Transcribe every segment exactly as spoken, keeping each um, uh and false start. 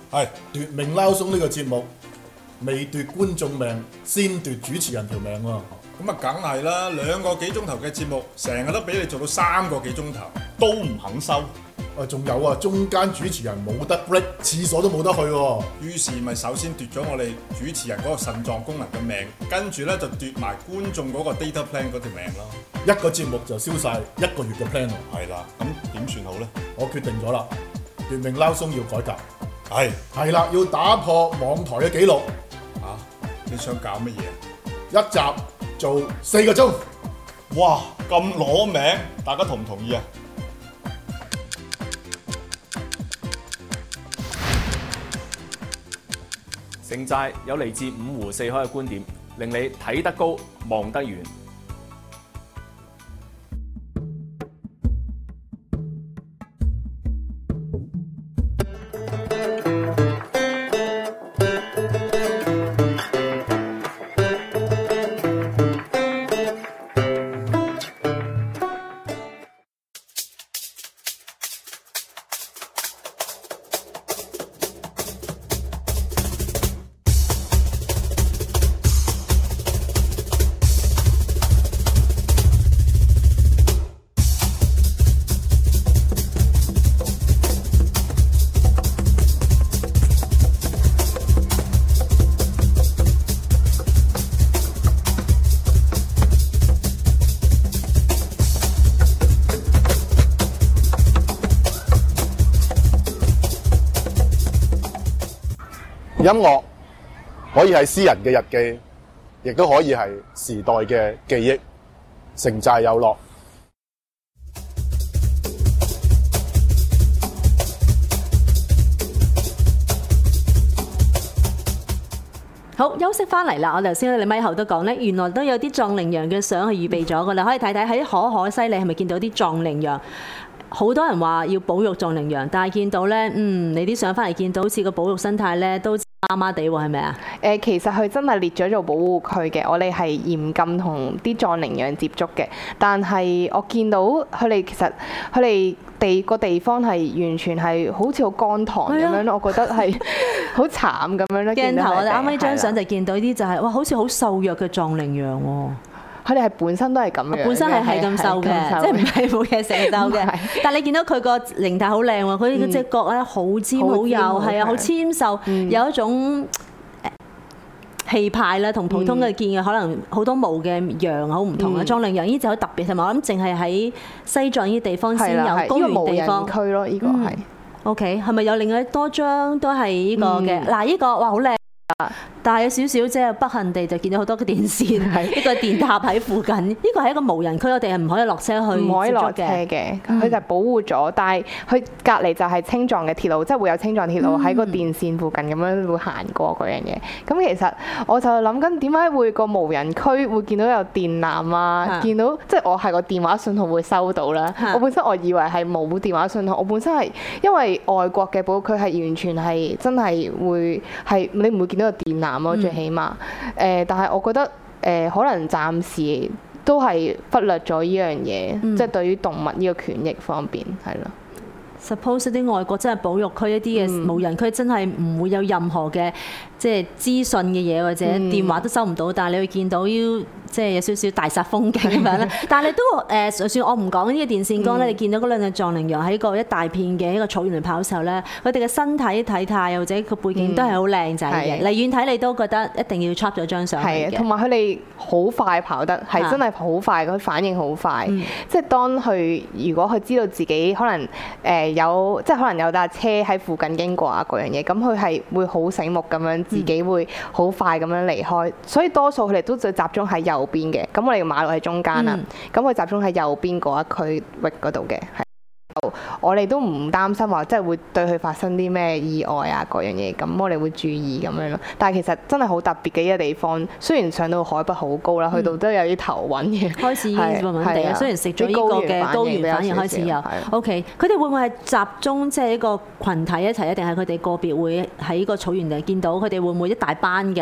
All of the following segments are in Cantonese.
係奪命撈鬆呢個節目，未奪觀眾命，先奪主持人條命喎。 咁啊，梗係啦，兩個幾鐘頭嘅節目，成日都俾你做到三個幾鐘頭， 都唔肯收。 啊，仲有啊，中間主持人冇得 break，廁所都冇得去喎。 於是咪首先奪咗我哋主持人嗰個腎臟功能嘅命，跟住咧就奪埋觀眾嗰個 data plan 嗰條命咯。 一個節目就燒晒一個月嘅 plan 喎。 係啦，咁點算好咧？ 我決定咗啦，奪命撈鬆要改革。 係係啦，要打破網台嘅紀錄。 啊，你想搞乜嘢？ 一集做四個鐘。 哇，咁攞命，大家同唔同意啊？ 城寨有嚟自五湖四海嘅觀點，令你睇得高望得遠。 音樂可以係詩人嘅日記，亦都可以係時代嘅記憶。城寨有樂。 好，休息翻嚟啦！我頭先你咪後都講咧，原來都有啲壯羚羊嘅相係預備咗噶啦，可以睇睇喺可可西，你係咪見到啲壯羚羊？好多人話要保育壯羚羊，但係見到咧，嗯，你啲相翻嚟見到好似個保育生態咧都麻麻地喎，係咪啊？ 誒，其實佢真係列咗做保護區嘅，我哋係嚴禁同啲壯羚羊接觸嘅。但係我見到佢哋其實佢哋地個地方係完全係好似好乾塘咁樣咯，我覺得係好慘咁樣咯。 鏡頭我哋啱啱呢張係啦相就見到啲就係、哇，好似好瘦弱嘅壯羚羊喎。 佢哋係本身都係咁樣嘅， 本身係係咁瘦嘅，即係唔係冇嘢食瘦嘅。但係你見到佢個形態好靚喎，佢嗰隻角咧好尖好幼，係啊，好纖瘦，有一種氣派啦，同普通嘅見嘅可能好多毛嘅羊好唔同啊。壯羚羊呢就好特別，同埋我諗淨係喺西藏呢啲地方先有高原地方區咯，呢個係。 OK， 係咪有另外多張都係呢個嘅？嗱，呢個哇好靚。但係有少少即係不幸地就見到好多嘅電線，一個電塔喺附近。呢個係一個無人區，我哋係唔可以落車去， 唔可以落車嘅。佢就係保護咗，但係佢隔離就係青藏嘅鐵路，即係會有青藏鐵路喺個電線附近咁樣會行過嗰樣嘢。咁其實我就諗緊點解會個無人區會見到有電纜啊？見到即係我係個電話信號會收到啦。我本身我以為係冇電話信號，我本身係因為外國嘅保護區係完全係真係會係你唔會見到個電纜咯，最起碼。誒，但係我覺得誒、呃，可能暫時都係忽略咗呢樣嘢，嗯、即係對於動物呢個權益方面係咯。 Suppose 啲外國真係保育區一啲嘅無人區，真係唔會有任何嘅即係資訊嘅嘢，或者電話都收唔到，但係你會見到要即係有少少大煞風景咁樣咧。但係你都誒，就算我唔講呢個電線桿咧，你見到嗰兩隻壯羚羊喺個一大片嘅一個草原嚟跑嘅時候咧，佢哋嘅身體體態或者個背景都係好靚仔嘅。離遠睇你都覺得一定要 capture 咗張相嚟嘅。 同埋佢哋好快跑得，係真係好快，佢反應好快。嗯、即係當佢如果佢知道自己可能誒有，即係可能有架車喺附近經過啊嗰樣嘢，咁佢係會好醒目咁樣，自己會好快咁樣離開。所以多數佢哋都就集中喺右邊嘅，咁我哋馬路喺中間啦，咁佢、嗯、集中喺右邊嗰一區域嗰度嘅。我哋都唔擔心話，即係會對佢發生啲咩意外啊嗰樣嘢，咁我哋會注意咁樣咯。但係其實真係好特別嘅一個地方，雖然上到海拔好高啦，去到都有啲頭暈嘅， 開始暈暈地啊。雖然食咗呢個嘅高原反應開始有。OK，佢哋會唔會係集中即係一個群體一齊，定係佢哋個別會喺個草原度見到？佢哋會唔會一大班㗎？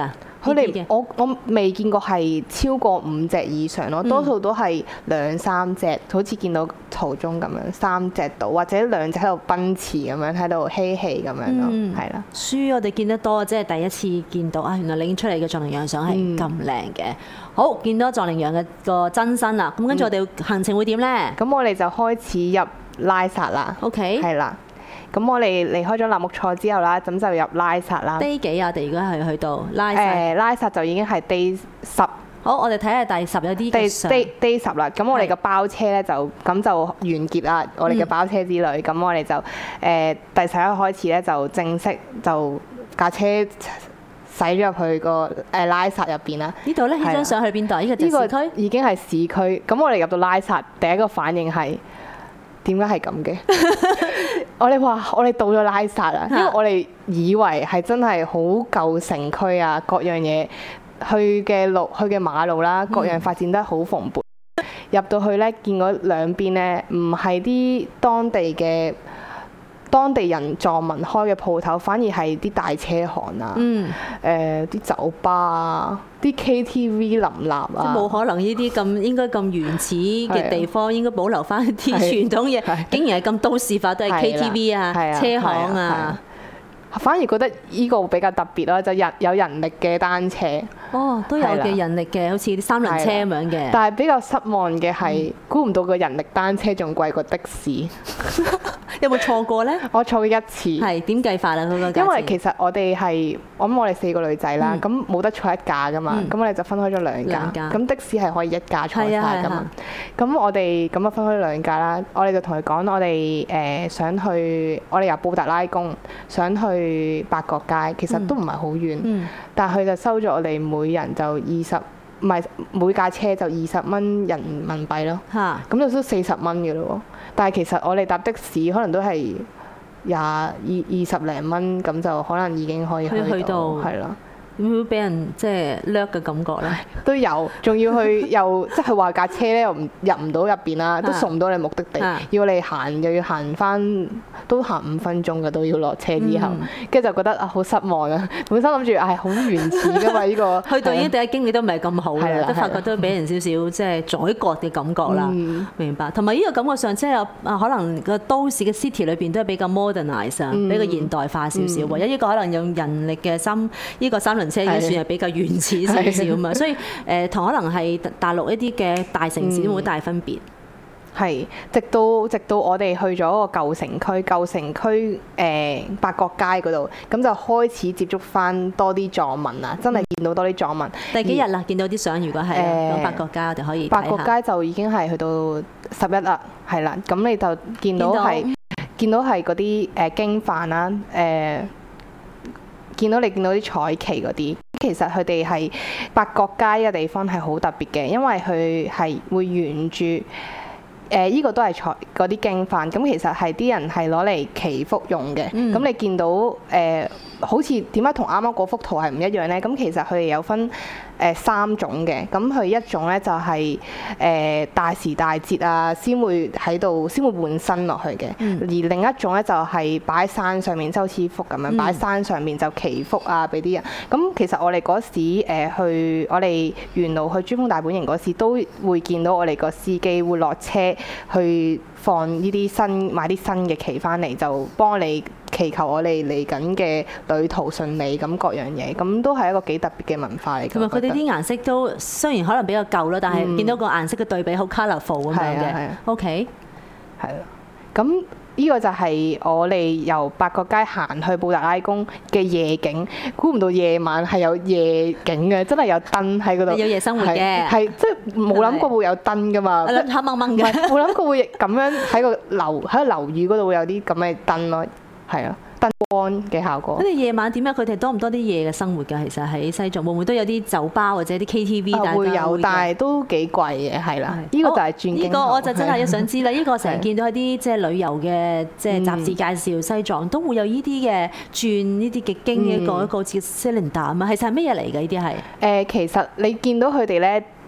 佢哋我我未見過係超過五隻以上咯，多數都係兩三隻，好似見到圖中咁樣三隻到，或者兩隻喺度奔馳咁樣喺度嬉戲咁樣咯，係啦。 書我哋見得多，即係第一次見到啊！原來拎出嚟嘅藏羚羊相係咁靚嘅。好，見到藏羚羊嘅個真身啦。咁跟住我哋行程會點呢？ 咁我哋就開始入拉薩啦。OK，係啦。咁我哋離開咗納木錯之後啦，咁就入拉薩啦。 day 幾啊？我哋如果係去到拉薩， 誒拉薩就已經係 day 十。 好，我哋睇下第十有啲 day day day 十啦。咁我哋嘅包車咧就咁就完結啦。我哋嘅包車之旅，咁、嗯、我哋就誒、呃、第十一開始咧就正式就架車駛咗入去個誒拉薩入邊啦。呢度咧呢張相去邊度？呢個就市區， 已經係市區。咁我哋入到拉薩，第一個反應係點解係咁嘅？我哋話我哋到咗拉薩啦，因為我哋以為係真係好舊城區啊，各樣嘢去嘅路、去嘅馬路啦，各樣發展得好蓬勃。入到去咧，見嗰兩邊咧，唔係啲當地嘅當地人藏民開嘅鋪頭，反而係啲大車行啊，誒、嗯、啲、呃、酒吧啊，啲 K T V 林立啊， 即冇可能呢啲咁應該咁原始嘅地方，應該保留翻啲傳統嘢，竟然係咁都市化，都係 K T V 啊、車行啊。 反而覺得呢個比較特別咯，就人有人力嘅單車。哦， 都有嘅人力嘅，好似啲三輪車咁樣嘅。 但係比較失望嘅係，估唔到個人力單車仲貴過的士。 有冇錯過呢？ 我錯過一次。係點計法啊？嗰個價錢？ 因為其實我哋係，我諗我哋四個女仔啦，咁冇、嗯、得坐一架噶嘛，咁、嗯、我哋就分開咗兩架。咁的士係可以一架坐晒噶嘛。咁我哋咁啊分開兩架啦，我哋就同佢講，我哋誒想去，我哋由布達拉宮想去八角街，其實都唔係好遠，嗯、但係佢就收咗我哋每人就二十，唔係每架車就二十蚊人民幣咯。嚇！咁就都四十蚊嘅咯喎。但係其實我哋搭的士可能都係廿二二十零蚊，咁就可能已經可以去到，係啦。 會唔會俾人即係掠嘅感覺咧？ 都有，仲要去又即係話架車咧又唔入唔到入邊啦，都送唔到你目的地，啊、要你行又要行翻，都行五分鐘嘅都要落車之後，跟住、嗯、就覺得啊好失望啊！本身諗住係好原始㗎嘛呢個， 去到已經第一經歷都唔係咁好啦，都發覺都俾人少少即係宰割嘅感覺啦。嗯、明白。同埋呢個感覺上即係啊，可能個都市嘅 city 裏邊都係比較 modernize 啊、嗯，比較現代化少少。唯一呢個可能用人力嘅三呢個三輪車已經算係比較原始少少嘛，所以誒同可能係大陸一啲嘅大城市都冇大分別。 係、嗯，直到直到我哋去咗個舊城區，舊城區誒、呃、八角街嗰度，咁就開始接觸翻多啲藏民啊，真係見到多啲藏民。 第幾日啦？見到啲相，如果係講八角街，我哋可以睇下。 八角街就已經係去到十一啦，係啦，咁你就見到係見到係嗰啲誒經飯啦，誒、呃。見到你見到啲彩旗嗰啲，其實佢哋係八角街嘅地方係好特別嘅，因為佢係會沿住誒依個都係彩嗰啲經幡，咁其實係啲人係攞嚟祈福用嘅。咁、嗯、你見到誒、呃、好似點解同啱啱嗰幅圖係唔一樣呢？咁其實佢哋有分誒、呃、三種嘅，咁佢一種咧就係、是、誒、呃、大時大節啊，先會喺度先會換新落去嘅。嗯、而另一種咧就係擺喺山上面，就好似幅咁樣擺喺山上面就祈福啊，俾啲人。咁其實我哋嗰時、呃、去我哋沿路去珠峰大本營嗰時，都會見到我哋個司機會落車去放呢啲新買啲新嘅旗翻嚟，就幫你祈求我哋嚟緊嘅旅途順利，咁各樣嘢，咁都係一個幾特別嘅文化嚟嘅。同埋佢哋啲顏色都雖然可能比較舊啦，但係見到個顏色嘅對比好 colourful 咁樣嘅。OK，係啦。咁呢個就係我哋由八角街行去布達拉宮嘅夜景，估唔到夜晚係有夜景嘅，真係有燈喺嗰度。 有夜生活嘅， 係即係冇諗過會有燈噶嘛。 黑掹掹嘅， 冇諗過會咁樣喺個樓喺個樓宇嗰度會有啲咁嘅燈咯，係啊。燈光嘅效果。佢哋夜晚點解佢哋多唔多啲夜嘅生活㗎？其實喺西藏會唔會都有啲酒吧或者啲 K T V？ 啊，會有，但係都幾貴嘅，係啦。呢個就係轉經。呢個我就真係想知啦。呢個成日見到一啲即係旅遊嘅即係雜誌介紹西藏都會有呢啲嘅轉呢啲嘅經嘅一個一個似 cylinder 啊嘛。其實係乜嘢嚟㗎？呢啲係？ 誒，其實你見到佢哋咧。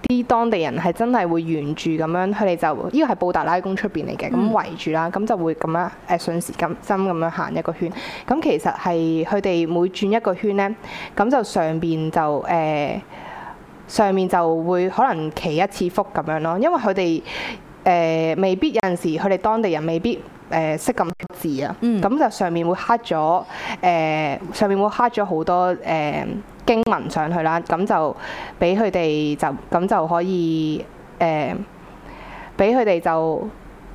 啲當地人係真係會沿住咁樣，佢哋就呢個係布達拉宮出邊嚟嘅，咁、嗯、圍住啦，咁就會咁樣誒順時針咁樣行一個圈。咁其實係佢哋每轉一個圈咧，咁就上邊就誒、呃、上面就會可能祈一次福咁樣咯，因為佢哋誒未必有陣時佢哋當地人未必誒識咁字啊，咁、嗯、就上面會刻咗誒、呃、上面會刻咗好多誒。呃經文上去啦，咁就俾佢哋就咁就可以誒，俾佢哋就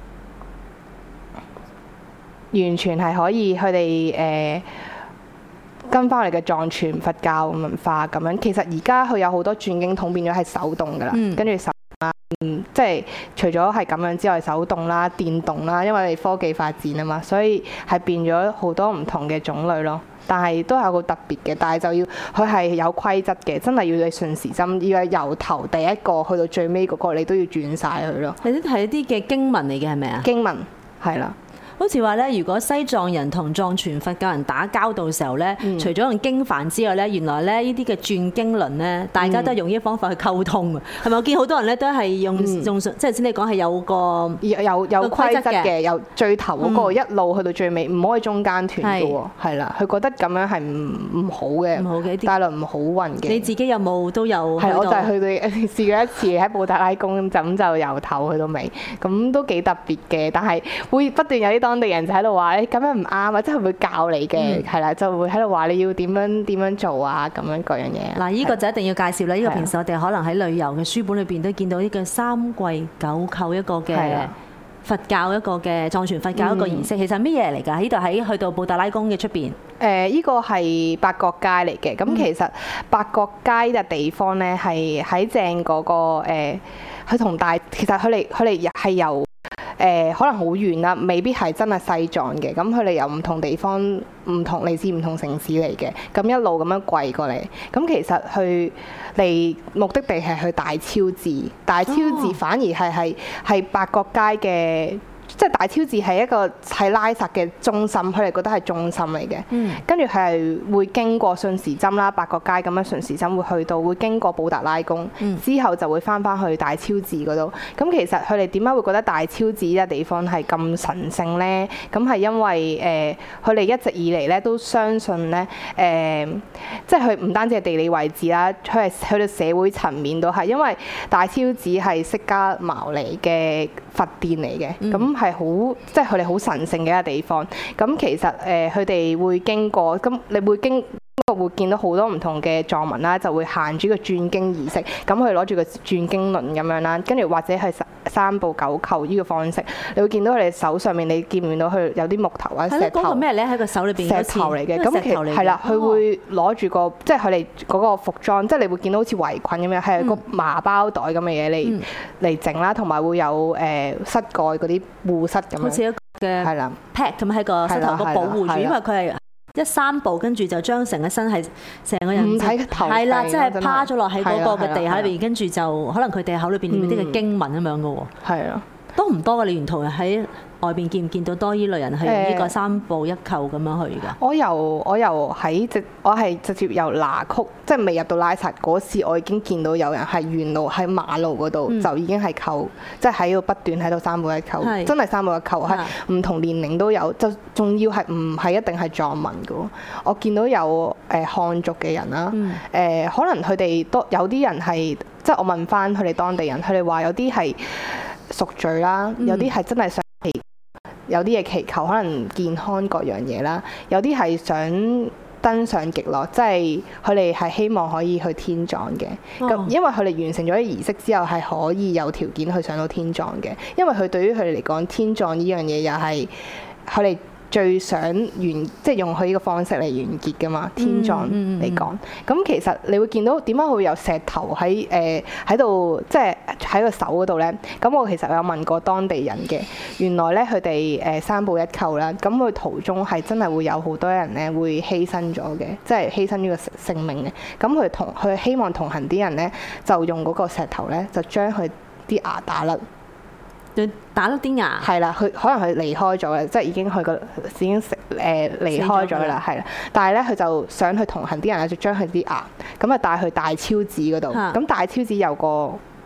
完全係可以佢哋誒跟翻我哋嘅藏傳佛教文化咁樣。其實而家佢有好多轉經筒變咗係手動㗎啦，嗯、跟住手啦，嗯，即係除咗係咁樣之外，手動啦、電動啦，因為科技發展啊嘛，所以係變咗好多唔同嘅種類咯。但係都係有個特別嘅，但係就要佢係有規則嘅，真係要你順時針，要由頭第一個去到最尾嗰個，你都要轉晒佢咯。 你啲係一啲嘅經文嚟嘅係咪啊？ 經文係啦。 好似話咧，如果西藏人同藏傳佛教人打交道嘅時候咧，嗯、除咗用經幡之外咧，原來咧呢啲嘅轉經輪咧，大家都係用呢啲方法去溝通啊。係咪、嗯？我見好多人咧都係用、嗯、用即係先你講係有個有有有規則嘅，由最頭嗰個一路去到最尾，唔、嗯、可以中間斷嘅喎。係啦，佢覺得咁樣係唔唔好嘅，唔好嘅，帶來唔好運嘅。 你自己有冇都有？ 係，我就係去到試過一次喺布達拉宮，就咁就由頭去到尾，咁都幾特別嘅。但係會不斷有啲當地人就喺度話：你咁樣唔啱啊！即係會教你嘅，係啦、嗯，就會喺度話你要點樣點樣做啊，咁樣各樣嘢。嗱， 呢個就一定要介紹啦。呢個平時我哋可能喺旅遊嘅書本裏邊都見到呢個三跪九叩一個嘅佛教一個嘅藏傳佛教一個儀式。其實係乜嘢嚟㗎？呢度喺去到布達拉宮嘅出邊。 誒，依個係八角街嚟嘅。咁其實八角街嘅地方咧係喺正嗰個誒，佢同大其實佢哋佢哋係由。誒、呃、可能好遠啦，未必係真係西藏嘅。咁佢哋由唔同地方、唔同嚟自唔同城市嚟嘅，咁一路咁樣跪過嚟。咁其實去嚟目的地係去大昭寺，大昭寺反而係係係八角街嘅。即係大昭寺係一個喺拉薩嘅中心，佢哋覺得係中心嚟嘅。嗯、跟住佢係會經過順時針啦，八角街咁樣順時針會去到，會經過布達拉宮，嗯、之後就會翻翻去大昭寺嗰度。咁其實佢哋點解會覺得大昭寺呢個地方係咁神聖呢？咁係因為誒佢哋一直以嚟咧都相信咧誒、呃，即係佢唔單止係地理位置啦，佢係去到社會層面都係，因為大昭寺係釋迦牟尼嘅佛殿嚟嘅，咁、嗯。係好，即係佢哋好神聖嘅一個地方。咁其實誒，佢哋會經過，咁你會經會見到好多唔同嘅藏民啦，就會行住個轉經儀式。咁佢攞住個轉經輪咁樣啦，跟住或者係三步九叩呢個方式，你會見到佢哋手上面，你見唔見到佢有啲木頭或者石頭？係嗰個咩咧？喺個手裏邊石頭嚟嘅。咁其實係啦，佢會攞住個，即係佢哋嗰個服裝，即係你會見到好似圍裙咁樣，係個麻包袋咁嘅嘢嚟嚟整啦，同埋會有誒膝蓋嗰啲護膝咁樣。好似一個嘅係啦 pad 咁喺個膝頭哥保護住，因為佢係。一三步，跟住就將成個身係成個人係啦，即係趴咗落喺嗰個嘅地下裏邊，跟住就可能佢哋口裏邊念啲嘅經文咁樣嘅喎。係啊，多唔多嘅？你沿途喺外邊見唔見到多依類人係用呢個三步一叩咁樣去㗎？我由我由喺直，我係直接由那曲，即係未入到拉薩嗰時，我已經見到有人係沿路喺馬路嗰度、嗯、就已經係叩，即係喺度不斷喺度三步一叩，是真係三步一叩，係唔同年齡都有，就仲要係唔係一定係藏民㗎？我見到有誒漢族嘅人啦，誒、嗯呃、可能佢哋都有啲人係，即係我問翻佢哋當地人，佢哋話有啲係贖罪啦，有啲係真係想。有啲嘢祈求，可能健康各樣嘢啦；有啲係想登上極樂，即係佢哋係希望可以去天葬嘅。咁、哦、因為佢哋完成咗啲儀式之後，係可以有條件去上到天葬嘅。因為佢對於佢哋嚟講，天葬呢樣嘢又係佢哋最想完，即係用佢呢個方式嚟完結㗎嘛。天葬嚟講，咁、嗯嗯、其實你會見到點解會有石頭喺誒喺度，即係喺個手嗰度咧？咁我其實有問過當地人嘅，原來咧佢哋誒三步一叩啦，咁佢途中係真係會有好多人咧會犧牲咗嘅，即係犧牲呢個性命嘅。咁佢同佢希望同行啲人咧，就用嗰個石頭咧，就將佢啲牙打甩。打甩啲牙係啦，佢可能佢離開咗嘅，即係已經去個已經食誒離開咗啦，係啦。但係咧，佢就想去同行啲人咧，就將佢啲牙咁啊帶去大昭寺嗰度。咁、啊、大昭寺有個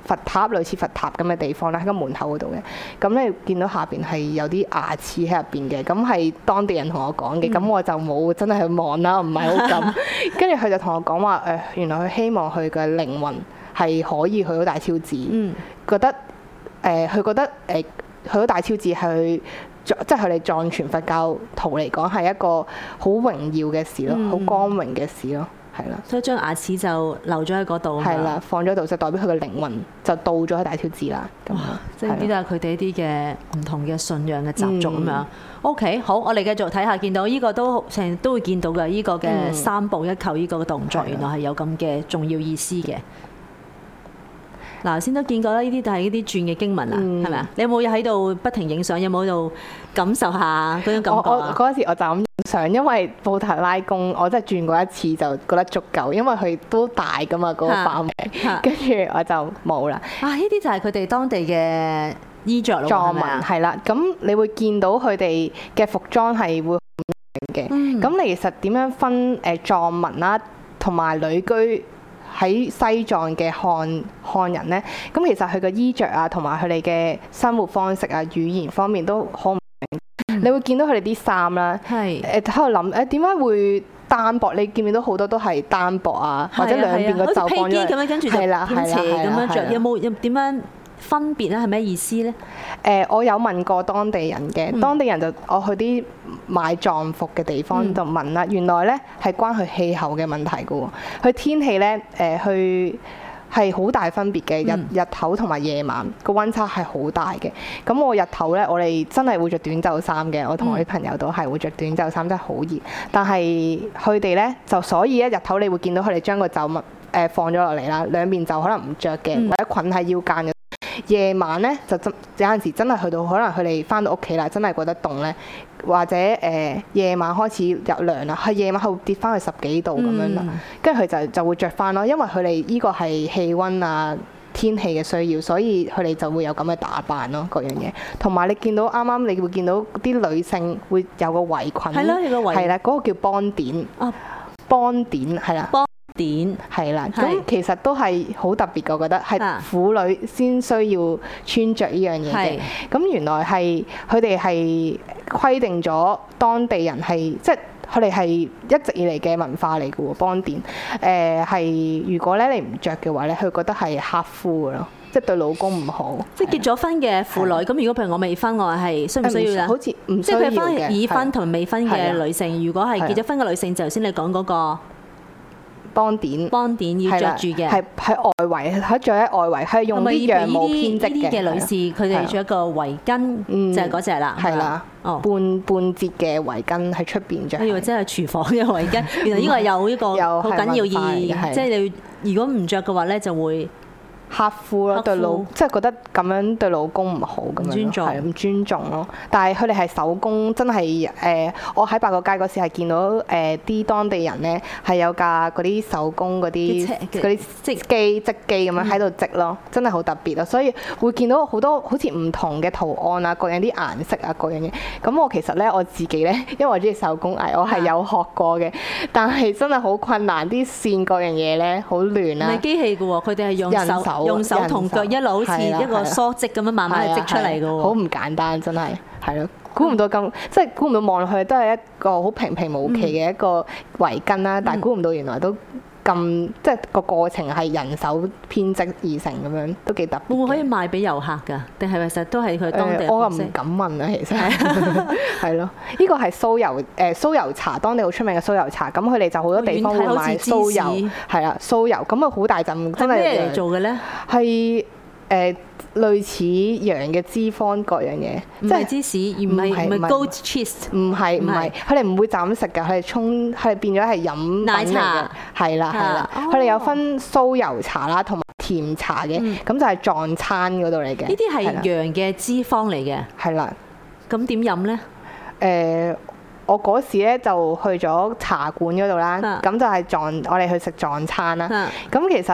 佛塔類似佛塔咁嘅地方啦，喺個門口嗰度嘅。咁你見到下邊係有啲牙齒喺入邊嘅，咁係當地人同我講嘅，咁、嗯、我就冇真係去望啦，唔係好敢。跟住佢就同我講話誒，原來佢希望佢嘅靈魂係可以去到大昭寺，嗯、覺得誒佢、呃、覺得誒、呃、去到大昭寺係即係佢哋藏傳佛教徒嚟講係一個好榮耀嘅事咯，好、嗯、光榮嘅事咯。係啦， 所以將牙齒就留咗喺嗰度。 係啦，放咗度就代表佢嘅靈魂就到咗喺大昭寺啦。咁即係呢啲都係佢哋一啲嘅唔同嘅信仰嘅習俗咁樣。嗯、OK， 好，我哋繼續睇下，見到呢個都成日都會見到嘅，呢、這個嘅三步一叩呢個嘅動作，嗯、原來係有咁嘅重要意思嘅。嗱，頭先都見過啦，呢啲都係呢啲轉嘅經文啊，係咪啊？你有冇喺度不停影相？有冇喺度感受下嗰種感覺？ 我我嗰陣時我就咁影相，因為布達拉宮我真係轉過一次就覺得足夠，因為佢都大噶嘛嗰個範圍，跟住我就冇啦。 啊，呢啲就係佢哋當地嘅衣着咯， 藏文係啦。咁你會見到佢哋嘅服裝係會好明嘅。咁、嗯、你其實點樣分誒藏文啦，同埋旅居喺西藏嘅漢漢人呢？咁其實佢嘅衣着啊，同埋佢哋嘅生活方式啊、語言方面都好唔明。嗯、你會見到佢哋啲衫啦，誒喺度諗誒點解會單薄？你見唔見到好多都係單薄啊，或者兩邊個袖放咗， 咁樣跟住就偏斜咁樣着，有冇有點樣分別咧？係咩意思咧？誒、 呃，我有問過當地人嘅，嗯、當地人就我去啲買藏服嘅地方就問啦，嗯、原來咧係關佢氣候嘅問題嘅喎，佢天氣咧誒去係好大分別嘅，日日頭同埋夜晚個溫差係好大嘅。咁我日頭咧，我哋真係會着短袖衫嘅，我同我啲朋友都係會着短袖衫，真係好熱。但係佢哋咧就所以咧日頭你會見到佢哋將個袖襪誒放咗落嚟啦，兩邊就可能唔着嘅，或者捆喺腰間嘅。夜晚咧就真有陣時真係去到可能佢哋翻到屋企啦，真係覺得凍咧，或者誒、呃、夜晚開始入涼啦，佢夜晚係會跌翻去十幾度咁樣啦，跟住佢就就會着翻咯，因為佢哋呢個係氣温啊天氣嘅需要，所以佢哋就會有咁嘅打扮咯，各樣嘢。同埋你見到啱啱你會見到啲女性會有個圍裙， 係咯，有個圍， 係啦，嗰個叫邦典，啊，邦典係啦。點係啦，咁是其實都係好特別嘅，我覺得係婦女先需要穿着呢樣嘢嘅。咁是原來係佢哋係規定咗當地人係即係佢哋係一直以嚟嘅文化嚟嘅喎。邦典誒係如果咧你唔着嘅話咧，佢覺得係克夫嘅咯，即係對老公唔好。即係結咗婚嘅婦女，咁的如果譬如我未婚，我係需唔需要啊？ 好似唔需要嘅。即係佢分已婚同未婚嘅女性，的如果係結咗婚嘅女性，就頭先你講嗰個。 邦典，邦典要着住嘅， 係喺外圍，喺著喺外圍，係用啲羊毛編織嘅。 嘅女士，佢哋着一個圍巾，就係嗰隻啦。係啦，哦，半半截嘅圍巾喺出邊着。我以為真係廚房嘅圍巾，原來呢個有呢個好緊要意義，即係你如果唔着嘅話咧，就會。克夫咯，對老即係覺得咁樣對老公唔好咁樣，尊重係唔尊重咯。但係佢哋係手工，真係誒、呃，我喺八角街嗰時係見到誒啲、呃、當地人咧係有架嗰啲手工嗰啲嗰啲織機織機咁樣喺度織咯，真係好特別咯。所以會見到好多好似唔同嘅圖案啊，各樣啲顏色啊，各樣嘢。咁我其實咧我自己咧，因為我中意手工藝，我係有學過嘅，但係真係好困難，啲線各樣嘢咧好亂啊。唔係機器嘅喎，佢哋係用手。用手同腳一路好似一個梳織咁樣慢慢去織出嚟嘅喎，好唔簡單真係，係咯，估唔到咁，即係估唔到望落去都係一個好平平無奇嘅一個圍巾啦，嗯、但係估唔到原來都咁，即係個過程係人手編織而成咁樣，都幾特別。會唔會可以賣俾遊客㗎？定係其實都係佢當地、呃？我又唔敢問啊，其實係咯，呢個係酥油誒酥油茶，當地好出名嘅酥油茶。咁佢哋就好多地方會買酥油，係啦，酥油咁啊好大陣，真係咩嚟做嘅咧？係誒、呃、類似羊嘅脂肪各樣嘢，即係芝士，而唔係唔係 goat cheese，唔係唔係，佢哋唔會就咁食㗎，佢哋沖，佢哋變咗係飲奶茶，係啦係啦，佢哋有分酥油茶啦，同埋甜茶嘅，咁、嗯、就係藏餐嗰度嚟嘅。呢啲係羊嘅脂肪嚟嘅，係啦。咁點飲咧？誒、呃，我嗰時咧就去咗茶館嗰度啦，咁、嗯、就係藏，我哋去食藏餐啦。咁、嗯、其實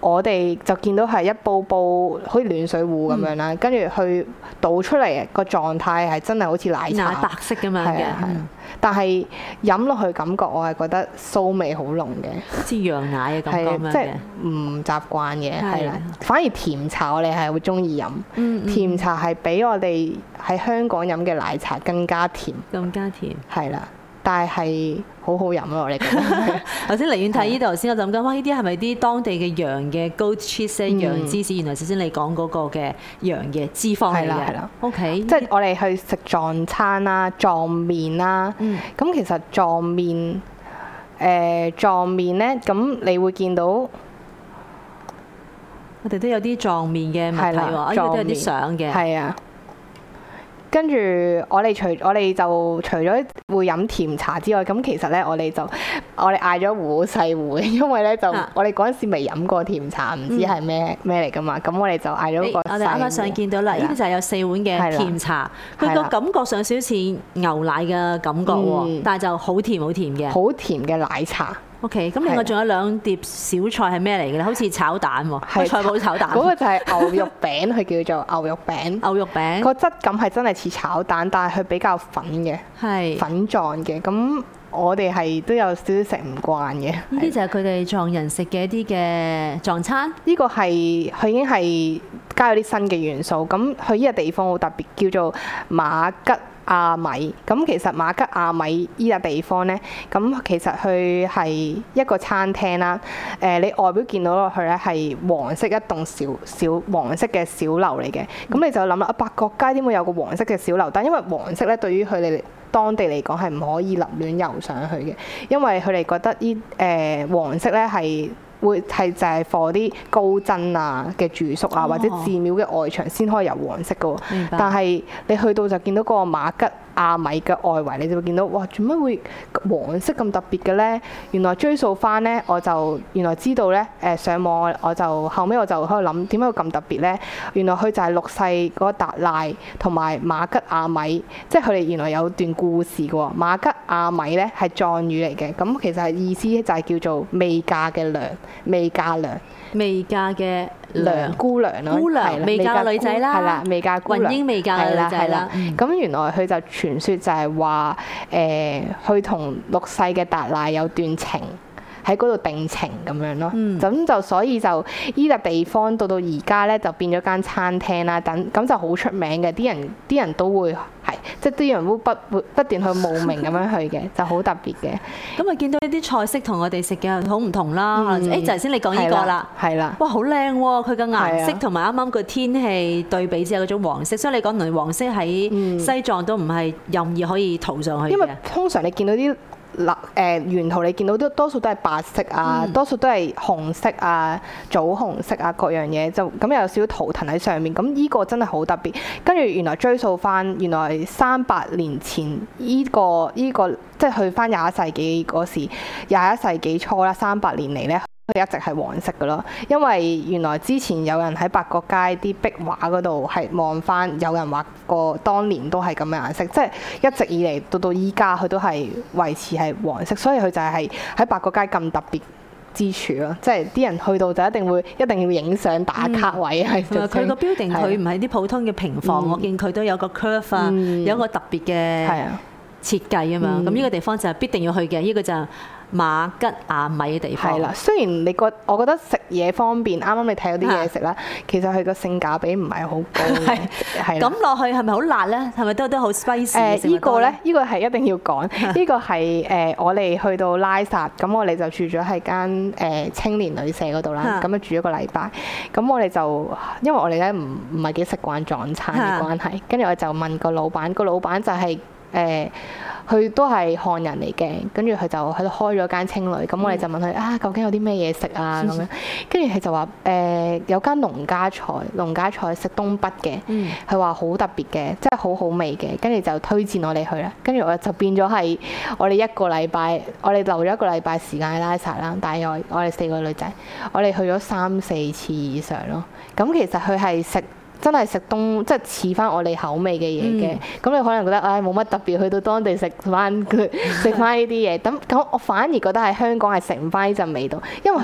我哋就見到係一煲煲好似暖水壺咁樣啦，跟住去倒出嚟個狀態係真係好似奶茶奶白色咁樣嘅， 係啊係啊，但係飲落去感覺我係覺得騷味好濃嘅， 好似羊奶嘅感覺咁樣係即係嘅。 唔習慣嘅， 係係啦。反而甜茶我哋係會中意飲， 嗯嗯甜茶係比我哋喺香港飲嘅奶茶更加甜， 更加甜。 係啦。但係係好好飲咯，我哋覺得。 頭先離遠睇呢度先，我就諗緊，哇！呢啲係咪啲當地嘅羊嘅 goat cheese 嗯羊芝士？原來頭先你講嗰個嘅羊嘅脂肪嚟嘅係啦係啦。 OK， 即係我哋去食撞餐啦、撞面啦。 嗯咁其實撞面，誒撞面咧，咁你會見到我哋都有啲撞面嘅物體喎， 係啦啊呢度都有啲相嘅。 係啊。跟住我哋除我哋就除咗會飲甜茶之外，咁其實咧我哋就我哋嗌咗壺好細壺，因為咧就啊我哋嗰陣時未飲過甜茶，唔知係咩咩嚟噶嘛，咁我哋就嗌咗誒個我哋啱啱上見到啦， 係呢啲就係有四碗嘅係啦甜茶，佢個係啦感覺上少少似牛奶嘅感覺喎嗯， 但係就好甜好甜嘅。 好甜嘅奶茶。 OK，咁另外仲有兩碟小菜係咩嚟嘅咧？好似炒蛋喎， 係菜脯炒蛋。 嗰個就係牛肉餅，佢叫做牛肉餅。 牛肉餅個質感係真係似炒蛋，但係佢比較粉嘅， 係。 粉狀嘅。咁我哋係都有少少食唔慣嘅。 呢啲就係佢哋藏人食嘅一啲嘅藏餐。 呢個係佢已經係加咗啲新嘅元素。咁佢呢個地方好特別，叫做馬吉亞米。咁其實馬吉亞米呢個地方呢，咁其實佢係一個餐廳啦。誒，你外表見到落去呢係黃色一棟小小黃色嘅小樓嚟嘅。咁你就諗啦，啊八角街點會有個黃色嘅小樓？但因為黃色呢對於佢哋當地嚟講係唔可以立亂遊上去嘅，因為佢哋覺得呢誒、呃、黃色呢係。會係就係放啲高僧啊嘅住宿啊， 哦或者寺廟嘅外牆先可以油黃色嘅喎。 明白但係你去到就見到個馬吉亞米嘅外圍，你就會見到哇，做乜會黃色咁特別嘅咧？原來追溯翻咧，我就原來知道咧，誒上網我就後尾我就喺度諗點解會咁特別咧？原來佢就係六世嗰個達賴同埋馬吉亞米，即係佢哋原來有段故事嘅喎。馬吉亞米咧係藏語嚟嘅，咁其實係意思就係叫做未嫁嘅娘。未嫁娘， 未嫁嘅娘姑娘咯， 姑娘係啦未嫁嘅女仔啦係啦，未嫁姑娘， 雲英未嫁嘅女仔啦係啦。 嗯咁原來佢就傳說就係話，誒，佢同六世嘅達賴有段情。喺嗰度定情咁樣咯，咁、 嗯、 就所以就依個地方到到而家咧就變咗間餐廳啦，等咁就好出名嘅，啲人啲人都會係即係啲人都不不不斷去慕名咁樣去嘅，就好特別嘅。 咁啊見到呢啲菜式同我哋食嘅好唔同啦，可能誒就頭先你講呢個啦， 係啦， 哇好靚喎！佢嘅顏色係啊同埋啱啱個天氣對比之下嗰種黃色，所以你講原來黃色喺西藏都唔係任意可以塗上去嘅。 因為通常你見到啲嗱誒沿途你見到都多數都係白色啊， 嗯、 多數都係紅色啊、棗紅色啊各樣嘢，就咁有少少圖騰喺上面。咁呢個真係好特別。跟住原來追溯翻，原來三百年前呢、這個依、這個即係去翻廿一世紀嗰時，廿一世紀初啦，三百年嚟咧。佢一直係黃色嘅咯，因為原來之前有人喺八角街啲壁畫嗰度係望翻，有人畫過當年都係咁嘅顏色，即係一直以嚟到到依家佢都係維持係黃色，所以佢就係喺八角街咁特別之處咯，即係啲人去到就一定會一定要影相打卡位係。 同埋佢個 building 佢唔係啲普通嘅平房，嗯、我見佢都有個 curve 啊，嗯、有一個特別嘅設計啊嘛。咁呢、嗯、個地方就係必定要去嘅，呢、這個就係馬吉亞米嘅地方。 係啦，雖然你覺我覺得食嘢方面，啱啱你睇嗰啲嘢食啦，其實佢個性價比唔係好高嘅。係咁落去係咪好辣咧？係咪都都好 spicy？ 誒，依個咧，依個係一定要講。呢個係誒我哋去到拉薩，咁我哋就住咗喺間誒青年旅社嗰度啦。咁啊住咗個禮拜。咁我哋就因為我哋咧唔唔係幾食慣藏餐嘅關係，跟住我就問個老闆，個老闆就係誒。佢都係漢人嚟嘅，跟住佢就喺度開咗間青旅，咁我哋就問佢啊，究竟有啲咩嘢食啊咁樣，跟住佢就話誒、呃、有間農家菜，農家菜食東北嘅，佢話好特別嘅，即係好好味嘅，跟住就推薦我哋去啦，跟住我就變咗係我哋一個禮拜，我哋留咗一個禮拜時間喺拉薩啦，大約我哋四個女仔，我哋去咗三四次以上咯，咁其實佢係食。真係食東即係似翻我哋口味嘅嘢嘅，咁、嗯、你可能覺得唉冇乜特別，去到當地食翻佢食翻呢啲嘢，咁咁我反而覺得喺香港係食唔翻呢陣味道，因為佢有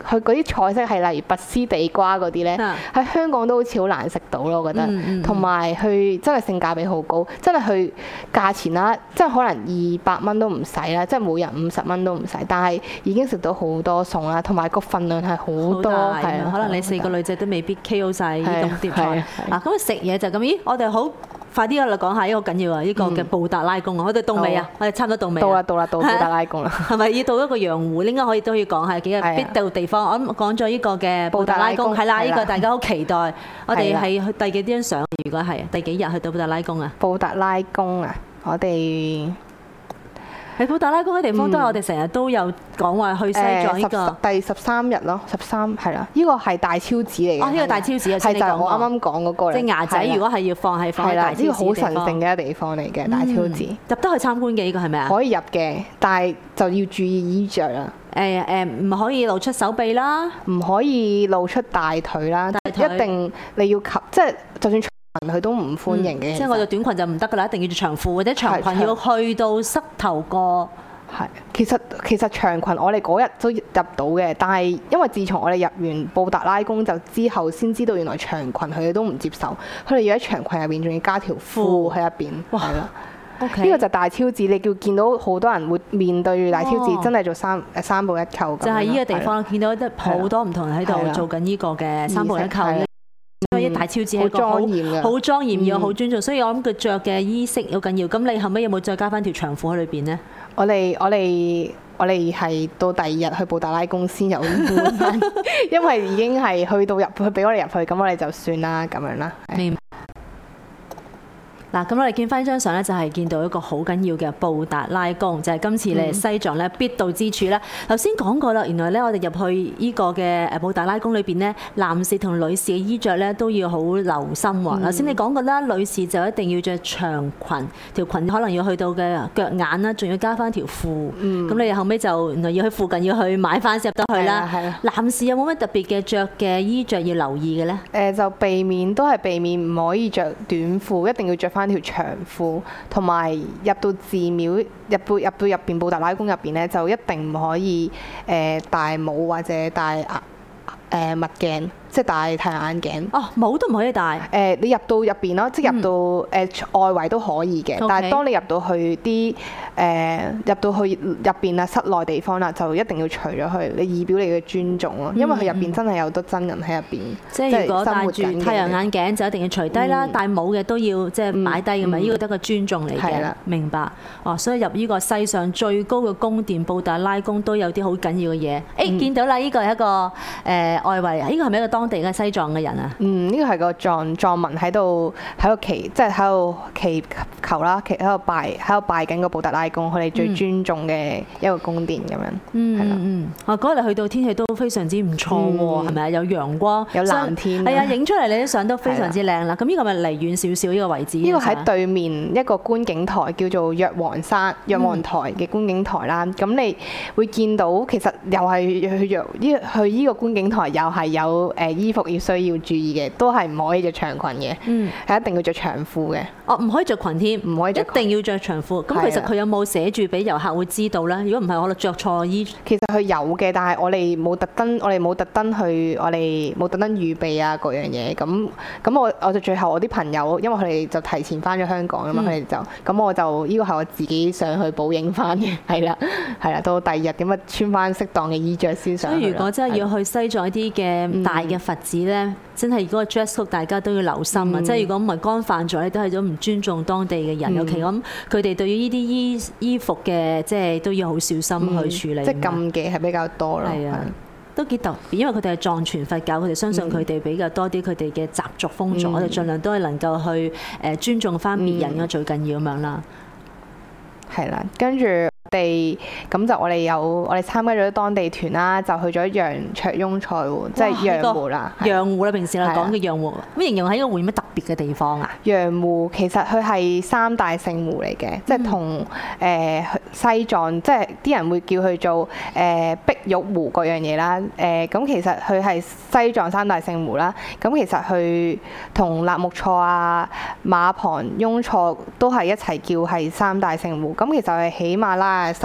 佢嗰啲菜式係例如拔絲地瓜嗰啲咧，喺香港都好似好難食到咯，我覺得。同埋佢真係性價比好高，真係佢價錢啦，即係可能二百蚊都唔使啦，即係每人五十蚊都唔使，但係已經食到好多餸啦，同埋個份量係好多，係啊， 可能你四個女仔都未必 K O 晒呢咁碟菜。嗱，咁食嘢就咁，咦？我哋好快啲嚟講下呢個緊要啊！呢個嘅布達拉宮啊，我哋到未啊？我哋差唔多到未？ 到啦，到啦，到布達拉宮啦。係咪要到一個洋湖？應該可以都可以講下幾個必到地方。我諗講咗呢個嘅布達拉宮，係啦，呢個大家好期待。我哋係去第幾張相？如果係第幾日去到布達拉宮啊？ 布達拉宮啊，我哋喺布達拉宮嘅地方都係我哋成日都有講話去西藏呢個第十三日咯，十三係啦，呢個係大超寺嚟嘅。 哦，呢個大超寺啊， 係就係我啱啱講嗰個嚟。 即係牙仔，如果係要放係放喺大超寺呢個好神聖嘅地方嚟嘅大超寺。 入得去參觀嘅呢個係咪啊？ 可以入嘅，但係就要注意衣着啦。 誒誒，唔可以露出手臂啦， 唔可以露出大腿啦，一定你要及，即係就算佢都唔歡迎嘅， 即係我哋短裙就唔得噶啦，一定要着長褲或者長裙要去到膝頭哥。 係，其實其實長裙我哋嗰日都入到嘅，但係因為自從我哋入完布達拉宮就之後，先知道原來長裙佢哋都唔接受，佢哋要喺長裙入邊仲要加條褲喺入邊，係啦。 OK， 呢個就大超寺，你叫見到好多人會面對住大超寺，真係做三誒三步一叩咁。 就係呢個地方見到好多唔同人喺度做緊呢個嘅三步一叩。所以大超寺係一個好莊嚴嘅，好莊嚴要好尊重，所以我諗佢着嘅衣飾好緊要。咁你後尾有冇再加翻條長褲喺裏邊呢？ 我哋我哋我哋係到第二日去布達拉宮先有換翻，因為已經係去到入去俾我哋入去，咁我哋就算啦咁樣啦。明白。嗱，咁我哋見翻呢張相咧，就係見到一個好緊要嘅布達拉宮，就係今次咧西藏咧必到之處啦。頭先講過啦，原來咧我哋入去呢個嘅誒布達拉宮裏邊咧，男士同女士嘅衣着咧都要好留心喎。頭先你講過啦，女士就一定要着長裙，條裙可能要去到嘅腳眼啦，仲要加翻條褲。咁、嗯、你後尾就原來要去附近要去買翻先入得去啦。男士有冇乜特別嘅着嘅衣着要留意嘅咧？誒就避免都係避免唔可以着短褲，一定要着翻條長褲，同埋入到寺廟，入到入到入邊布達拉宮入邊咧，就一定唔可以誒戴帽或者戴眼誒墨鏡，即係戴太陽眼鏡。哦，帽都唔可以戴。誒、呃，你入到入邊咯，即係入到誒、嗯呃、外圍都可以嘅。Okay. 但係當你入到去啲誒、呃、入到去入邊啊室內地方啦，就一定要除咗佢，你以表你嘅尊重咯。因為佢入邊真係有好多真人喺入邊。即係如果戴住太陽眼鏡就一定要除低啦，嗯、戴帽嘅都要即係擺低㗎嘛。呢個得個尊重嚟嘅。係啦，明白。哦，所以入呢個世上最高嘅宮殿布達拉宮都有啲好緊要嘅嘢。誒、嗯，見到啦，呢個係一個誒、呃、外圍，呢、這個係咪一個當地嘅西藏嘅人啊？嗯，呢個係個藏藏民喺度喺度祈，即係喺度祈求啦，祈喺度拜喺度拜緊個布達拉宮，佢哋最尊重嘅一個宮殿咁樣。嗯，係啦。嗯，啊嗰日去到天氣都非常之唔錯喎，係咪啊？有陽光，有藍天。係啊，影出嚟你啲相都非常之靚啦。咁呢個咪離遠少少呢個位置？呢個喺對面一個觀景台叫做藥王山、藥王台嘅觀景台啦。咁、嗯、你會見到其實又係去藥呢去呢個觀景台又係有誒衣服要需要注意嘅，都係唔可以着長裙嘅，嗯，係一定要着長褲嘅。哦，唔可以着裙添，唔可以着裙，一定要着長褲。咁其實佢有冇寫住俾遊客會知道咧？如果唔係，我哋着錯衣。其實佢有嘅，但係我哋冇特登，我哋冇特登去，我哋冇特登預備啊各樣嘢。咁咁我我就最後我啲朋友，因為佢哋就提前翻咗香港啊嘛，佢哋、嗯、就咁我就呢個係我自己上去補影翻嘅，係啦係啦，到第二日點樣穿翻適當嘅衣着先上去。所以如果真係要去西藏一啲嘅大嘅佛寺咧，嗯、真係嗰個 dress code 大家都要留心啊！嗯、即係如果唔係干犯咗咧，都係咗唔尊重當地嘅人。嗯、尤其咁佢哋對於呢啲衣衣服嘅，即係都要好小心去處理。嗯、即係禁忌係比較多咯。係啊，都幾特別，因為佢哋係藏傳佛教，佢哋相信佢哋比較多啲佢哋嘅習俗風俗，嗯、我哋盡量都係能夠去誒尊重翻別人嘅、嗯、最緊要咁樣啦。係啦，跟住。我哋咁就我哋有我哋參加咗當地團啦，就去咗羊卓雍塞湖，即係羊湖啦。羊湖啦，平時我講嘅羊湖，咁形容喺個湖有咩特別嘅地方啊？羊湖其實佢係三大聖湖嚟嘅，即係同誒西藏，即係啲人會叫佢做誒碧玉湖嗰樣嘢啦。誒咁其實佢係西藏三大聖湖啦。咁其實佢同納木錯啊、馬旁雍錯都係一齊叫係三大聖湖。咁其實係喜馬拉雅山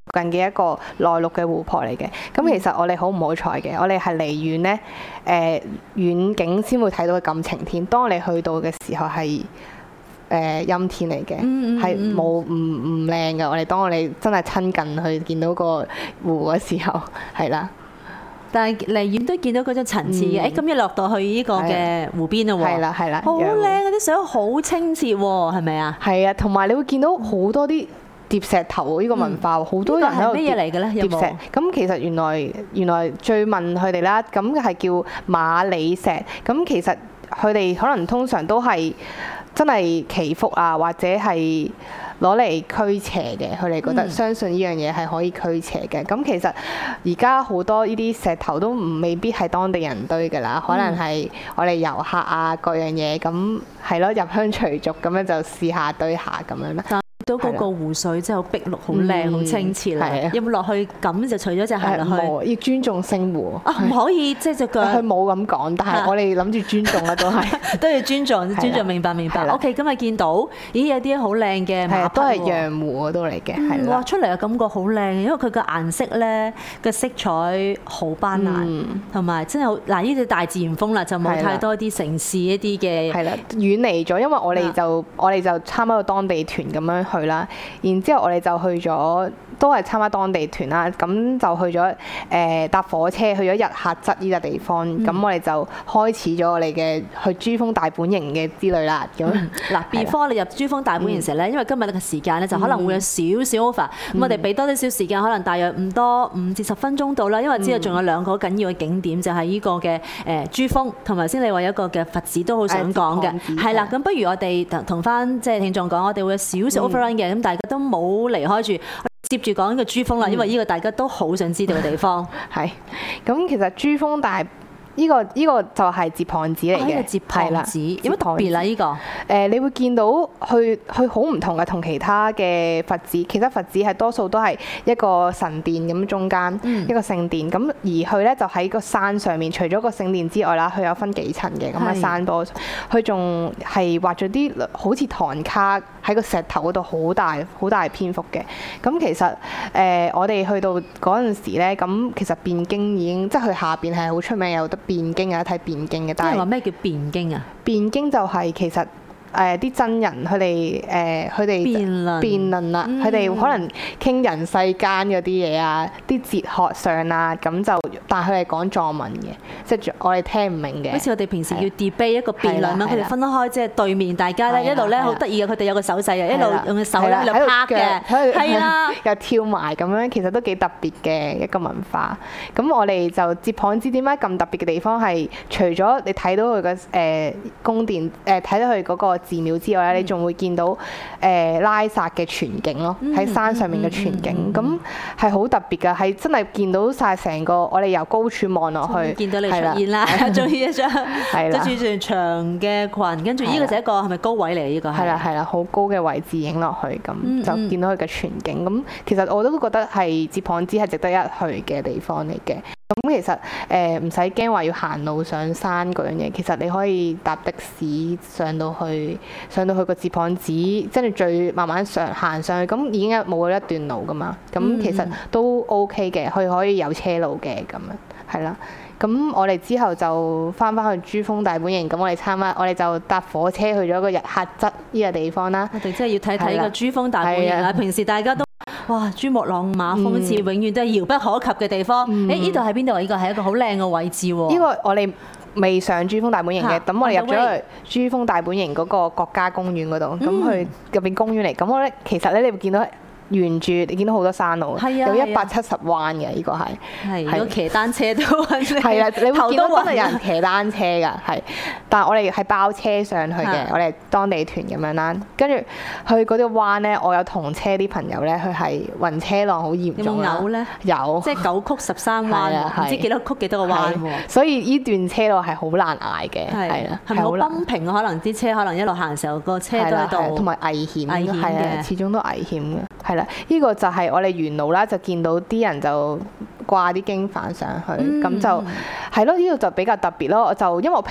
近嘅一個內陸嘅湖泊嚟嘅。咁其實我哋好唔好彩嘅，我哋係離遠咧誒遠景先會睇到咁晴天。當我哋去到嘅時候係誒陰天嚟嘅，係冇唔唔靚嘅。我哋當我哋真係親近去見到個湖嘅時候，係啦。 但係離遠都見到嗰種層次嘅，誒咁一落到去呢個嘅湖邊啦喎， 係啦係啦， 好靚嗰啲水好清澈喎，係咪啊？ 係啊，同埋你會見到好多啲疊石頭呢個文化，好多人喺度咩嘢嚟嘅咧？有冇？ 疊石咁其實原來原來最問佢哋啦，咁係叫馬里石，咁其實佢哋可能通常都係真係祈福啊，或者係攞嚟驅邪嘅，佢哋覺得相信呢樣嘢係可以驅邪嘅。咁、嗯、其實而家好多呢啲石頭都唔未必係當地人堆㗎啦，可能係我哋遊客啊各樣嘢，咁係咯，入鄉隨俗咁樣就試下堆下咁樣啦。 到嗰個湖水真係好碧綠、好靚、好清澈啦！有冇落去咁就除咗隻鞋落去？ 要尊重星湖啊，唔可以即係隻腳。 佢冇咁講，但係我哋諗住尊重啦，都係都要尊重，尊重明白明白。OK， 今日見到咦有啲好靚嘅馬匹， 都係羊湖嗰度嚟嘅，係啦。 哇，出嚟嘅感覺好靚，因為佢個顏色咧嘅色彩好斑斕，同埋真係好嗱呢啲大自然風啦，就冇太多啲城市一啲嘅係啦，遠離咗，因為我哋就我哋就參加個當地團咁樣去啦，然之後我哋就去咗，都係參加當地團啦。咁就去咗誒搭火車去咗日喀則呢個地方。咁、嗯、我哋就開始咗我哋嘅去珠峰大本營嘅之旅啦。咁嗱，before 你入珠峰大本營時咧，嗯、因為今日嘅時間咧就可能會有少少 over，咁、嗯、我哋俾多啲少時間，可能大約唔多五至十分鐘到啦。因為之後仲有兩個好緊要嘅景點，就係、是、呢個嘅誒珠峰，同埋先你話有一個嘅佛寺都好想講嘅。係啦，咁不如我哋同翻即係聽眾講，我哋會有少少 overrun 嘅，咁、嗯、大家都冇離開住，接住講呢個珠峰啦，因為呢個大家都好想知道嘅地方。 係，咁其實珠峰大呢、這個呢、這個就係接棒子嚟嘅， 接棒子有乜特別啊？呢、這個誒，你會見到佢佢好唔同嘅，同其他嘅佛寺，其他佛寺係多數都係一個神殿咁中間、嗯、一個聖殿，咁而佢咧就喺個山上面，除咗個聖殿之外啦，佢有分幾層嘅咁嘅山坡，佢仲係畫咗啲好似唐卡喺個石頭嗰度好大好大篇幅嘅。咁其實誒、呃，我哋去到嗰陣時咧，咁其實辯經已經即係佢下邊係好出名，有得辯經啊，睇辯經嘅。但係話咩叫辯經啊？ 辯經就係其實誒啲、呃、真人佢哋誒佢哋辯論辯論啦，佢哋、嗯、可能傾人世間嗰啲嘢啊，啲哲學上啊，咁就但係佢係講藏文嘅，即係我哋聽唔明嘅。 好似我哋平時要 debate 一個辯論啦，佢哋分得開，即係對面大家咧一路咧好得意嘅，佢哋有個手勢嘅，一路用個手咧喺度拍嘅，係啦， 又跳埋咁樣，其實都幾特別嘅一個文化。咁我哋就接棒子點解咁特別嘅地方係，除咗你睇到佢嘅誒宮殿，誒睇到佢嗰個寺廟之外咧，你仲會見到誒、呃、拉薩嘅全景咯，喺山上面嘅全景，咁係好特別㗎，係真係見到晒成個我哋由高處望落去， 見到你出現啦，仲要一張著住條長嘅裙，跟住呢個就一個係咪高位嚟？呢個係啦係啦，好高嘅位置影落去，咁就見到佢嘅全景。咁其實我都覺得係接棒子係值得一去嘅地方嚟嘅。咁其實誒唔使驚話要行路上山嗰樣嘢，其實你可以搭的士上到去，上到去個接棒子，即係最慢慢上行上去，咁已經冇咗一段路噶嘛。咁其實都 OK 嘅，佢可以有車路嘅咁樣，係啦。咁我哋之後就翻返去珠峰大本營，咁我哋參加，我哋就搭火車去咗個日喀則呢個地方啦。 我哋真係要睇睇個珠峰大本營啦。平時大家都哇，珠穆朗瑪峰好似永遠都係遙不可及嘅地方。誒、嗯，呢度喺邊度啊？呢個係一個好靚嘅位置喎。 呢個我哋未上珠峰大本營嘅，咁、啊、我哋入咗去珠峰大本營嗰個國家公園嗰度，咁、嗯、去入邊公園嚟。咁我咧其實咧，你會見到沿住你見到好多山路，啊、有一百七十彎嘅，呢個係係如果騎單車都係啊，你會見到真係有人騎單車㗎，係。但係我哋係包車上去嘅，我哋當地團咁樣啦。跟住去嗰啲彎咧，我有同車啲朋友咧，佢係暈車浪好嚴重啦。 有冇咧？ 有， 即係九曲十三彎，唔知幾多曲幾多個彎喎。 所以呢段車路係好難捱嘅，係啦。 係咪好崩平啊？可能啲車可能一路行嘅時候，個車都喺度， 同埋危險， 危險嘅， 始終都危險嘅，係啦。呢個就係我哋沿路啦，就見到啲人就掛啲經幡上去，咁、嗯、就係咯。呢度就比較特別咯。我就因為我平日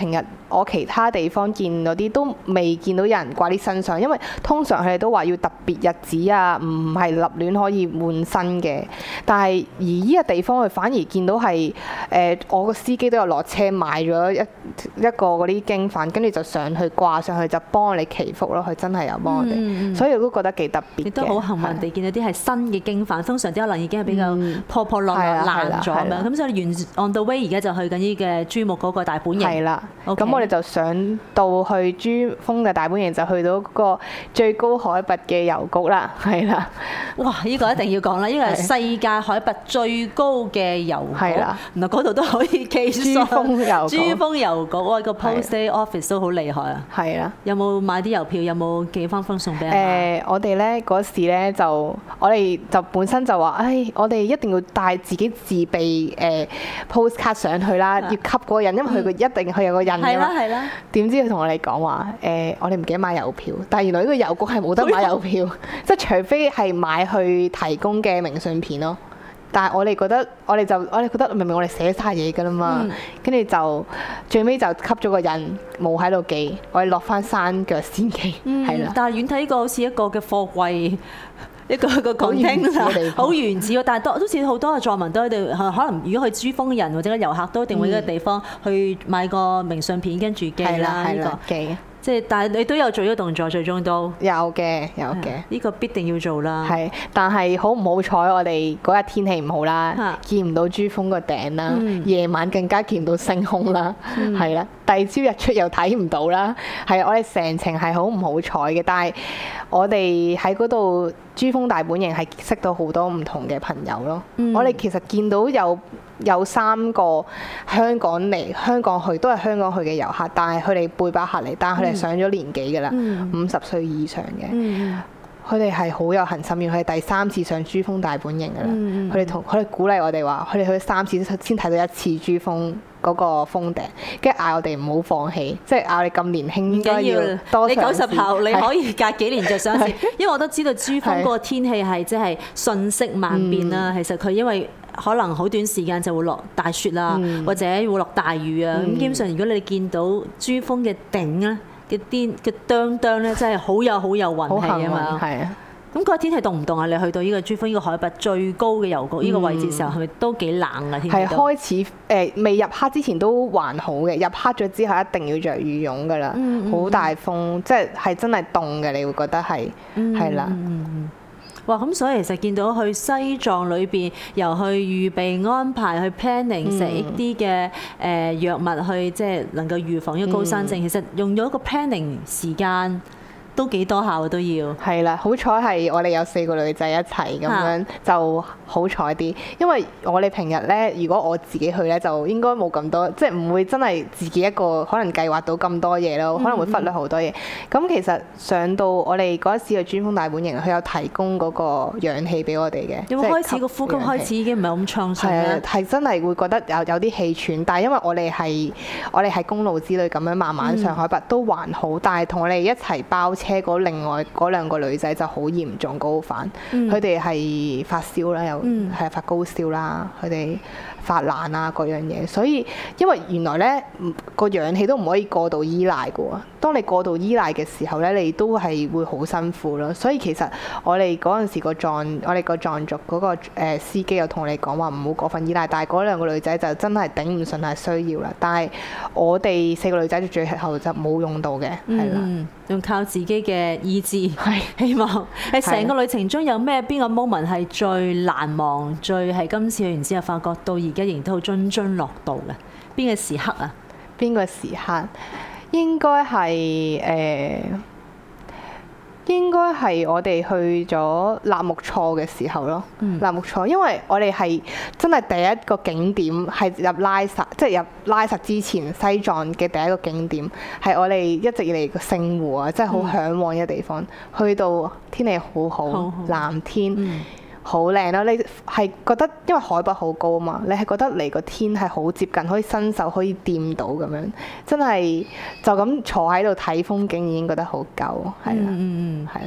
我其他地方見到啲都未見到有人掛啲新相，因為通常佢哋都話要特別日子啊，唔係立亂可以換新嘅。但係而依個地方佢反而見到係誒、呃，我個司機都有落車買咗一一個嗰啲經幡，跟住就上去掛上去就幫我哋祈福咯。佢真係有幫我哋，嗯、所以我都覺得幾特別嘅。 亦都好幸運地見到啲係新嘅經幡，通常啲可能已經係比較破破落落爛咗咁樣。咁所以沿 on the way 而家就去緊呢嘅珠穆嗰個大本營。係啦，咁 Okay. 我哋就上到去珠峰嘅大本營，就去到嗰個最高海拔嘅郵局啦。係啦， 哇！呢、呢個一定要講啦，呢個係世界海拔最高嘅郵局。係啦，原來嗰度都可以寄信。珠峰郵局，珠峰郵局，哇！個 post office 都好厲害啊。係啦，有冇買啲郵票？有冇寄翻封信俾人？誒、呃， 我哋咧嗰時咧就，我哋就本身就話，唉，我哋一定要帶自己自備誒、呃、postcard 上去啦，要給嗰個人，因為佢個一定佢有個印㗎嘛。係啦係啦。點知佢同我哋講話，誒、呃，我哋唔記得買郵票，但係原來呢個郵局係冇得買郵票，即係除非係買去提供嘅明信片咯。但係我哋覺得，我哋就我哋覺得明明我哋寫晒嘢㗎啦嘛，跟住、嗯、就最尾就吸咗個印，冇喺度寄，我哋落翻山腳先寄，係啦、嗯。 但係遠睇呢個好似一個嘅貨櫃。一個一個講聽好原始喎，但係都都似好多嘅藏民都喺度，可能如果去珠峰嘅人或者個遊客都一定會呢個地方去買個明信片跟住寄啦，呢、呢個寄。即係，但係你都有做呢個動作，最終都有嘅，有嘅。呢個必定要做啦。係， 但係好唔好彩，我哋嗰日天氣唔好啦，啊、見唔到珠峰個頂啦，嗯、夜晚更加見唔到星空啦，係啦、嗯。第二朝日出又睇唔到啦，係我哋成程係好唔好彩嘅。但係我哋喺嗰度珠峰大本營係識到好多唔同嘅朋友咯。嗯、我哋其實見到有。有三個香港嚟香港去都係香港去嘅遊客，但係佢哋背包客嚟，但係佢哋上咗年紀㗎啦，五十歲以上嘅，佢哋係好有恒心，要佢哋第三次上珠峰大本營㗎啦。佢哋同佢哋鼓勵我哋話，佢哋去三次先睇到一次珠峰嗰個峰頂，跟住嗌我哋唔好放棄，即係嗌你咁年輕應該要多嘗試。你九十後你可以隔幾年就上一次，因為我都知道珠峰嗰個天氣係即係瞬息萬變啦。其實佢因為可能好短時間就會落大雪啦，嗯、或者會落大雨啊。咁、嗯、基本上，如果你見到珠峰嘅頂咧嘅啲嘅當當咧，真係好有好有運氣啊嘛。係啊。咁嗰個天氣凍唔凍啊？你去到呢個珠峰呢個海拔最高嘅郵局呢個位置嘅時候，係咪、嗯、都幾冷啊？天氣係開始誒、呃，未入黑之前都還好嘅，入黑咗之後一定要着羽絨㗎啦。好、嗯嗯、大風，即係係真係凍嘅，你會覺得係係啦。哇！咁所以其實見到去西藏裏邊，由去預備安排去 planning 食一啲嘅誒藥物去即係能夠預防呢個高山症，嗯、其實用咗一個 planning 時間。都幾多下都要。係啦，好彩係我哋有四個女仔一齊咁樣就好彩啲，因為我哋平日呢，如果我自己去呢，就應該冇咁多，即係唔會真係自己一個可能計劃到咁多嘢咯，可能會忽略好多嘢。咁、嗯、其實上到我哋嗰一次去珠峰大本營，佢有提供嗰個氧氣俾我哋嘅。有冇開始個呼吸開始已經唔係咁暢順咧？係真係會覺得有有啲氣喘，但係因為我哋係我哋係公路之類咁樣慢慢上海拔、嗯、都還好，但係同我哋一齊包車嗰另外嗰兩個女仔就好嚴重高反，佢哋係發燒啦，又係發高燒啦，佢哋發冷啊各樣嘢，所以因為原來咧個氧氣都唔可以過度依賴嘅喎，當你過度依賴嘅時候咧，你都係會好辛苦咯。所以其實我哋嗰陣時個藏我哋個藏族嗰個誒司機有同我哋講話唔好過分依賴，但係嗰兩個女仔就真係頂唔順係需要啦。但係我哋四個女仔最後就冇用到嘅，係啦、嗯，用靠自己嘅意志，係希望喺成個旅程中有咩邊個 moment 係最難忘，最係今次去完之後發覺到而家仍然都好津津樂道嘅邊個時刻啊？邊個時刻？應該係誒、呃，應該係我哋去咗納木錯嘅時候咯。嗯、納木錯，因為我哋係真係第一個景點係入拉薩，即係入拉薩之前西藏嘅第一個景點，係我哋一直以嚟個聖湖啊，即係好嚮往嘅地方。嗯、去到天氣好好，好好藍天。嗯好靚咯！你係覺得因為海拔好高啊嘛，你係覺得離個天係好接近，可以伸手可以掂到咁樣，真係就咁坐喺度睇風景已經覺得好夠，係啦，嗯嗯，係啦。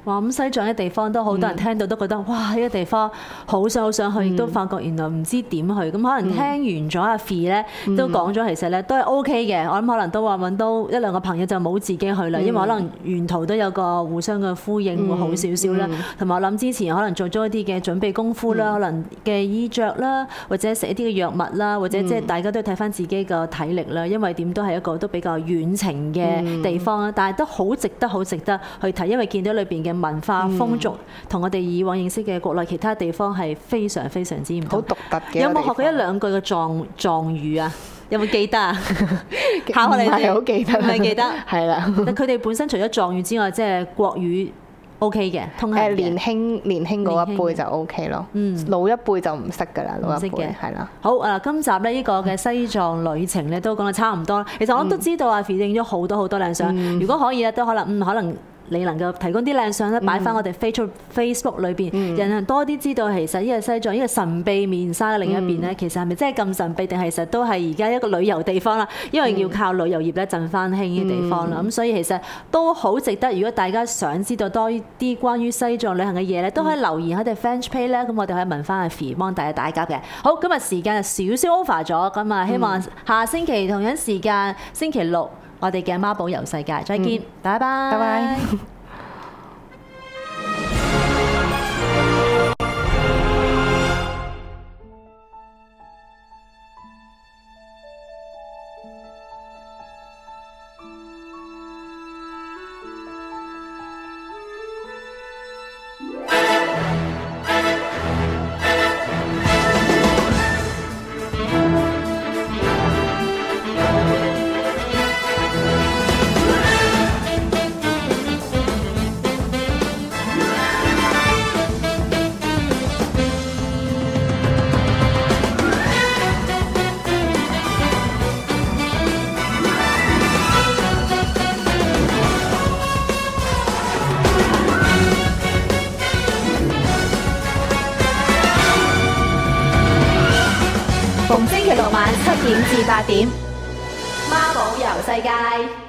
哇！咁西藏嘅地方都好多人聽到都覺得哇！呢個地方好想好想去，亦都發覺原來唔知點去。咁可能聽完咗阿 Fee 咧都講咗，其實咧都係 O K 嘅。我諗可能都話揾到一兩個朋友就冇自己去啦，因為可能沿途都有個互相嘅呼應會好少少啦。同埋我諗之前可能做咗一啲嘅準備功夫啦，可能嘅衣着啦，或者食一啲嘅藥物啦，或者即係大家都睇翻自己嘅體力啦。因為點都係一個都比較遠程嘅地方啦，但係都好值得好值得去睇，因為見到裏邊嘅文化風俗同我哋以往認識嘅國內其他地方係非常非常之唔同， 好獨特嘅。 有冇學過一兩句嘅藏藏語啊？有冇記得啊？考下你哋。 唔係好記得， 唔係記得。 係啦。 但佢哋本身除咗藏語之外，即係國語 O K 嘅，通行嘅。 誒年輕年輕嗰一輩就 O K 咯， 嗯， 老一輩就唔識㗎啦，老一輩唔識嘅係啦。 好啊，今集咧呢個嘅西藏旅程咧都講得差唔多。其實我都知道阿 Fee 影咗好多好多靚相，如果可以咧都可能嗯可能。你能夠提供啲靚相咧，擺翻我哋 Facebook Facebook 裏邊，人人多啲知道其實呢個西藏呢個神秘面紗嘅另一邊咧，其實係咪真係咁神秘，定係其實都係而家一個旅遊地方啦？因為要靠旅遊業咧振翻興嘅地方啦，咁所以其實都好值得。如果大家想知道多啲關於西藏旅行嘅嘢咧，都可以留言喺我哋 Fans Page 咧，咁我哋可以問翻阿 Fee 幫大家打夾嘅。好，今日時間就少少 over 咗，咁啊希望下星期同樣時間星期六我哋嘅孖寶遊世界再見，拜拜， 拜拜。逢星期六晚七點至八點，孖寶遊世界。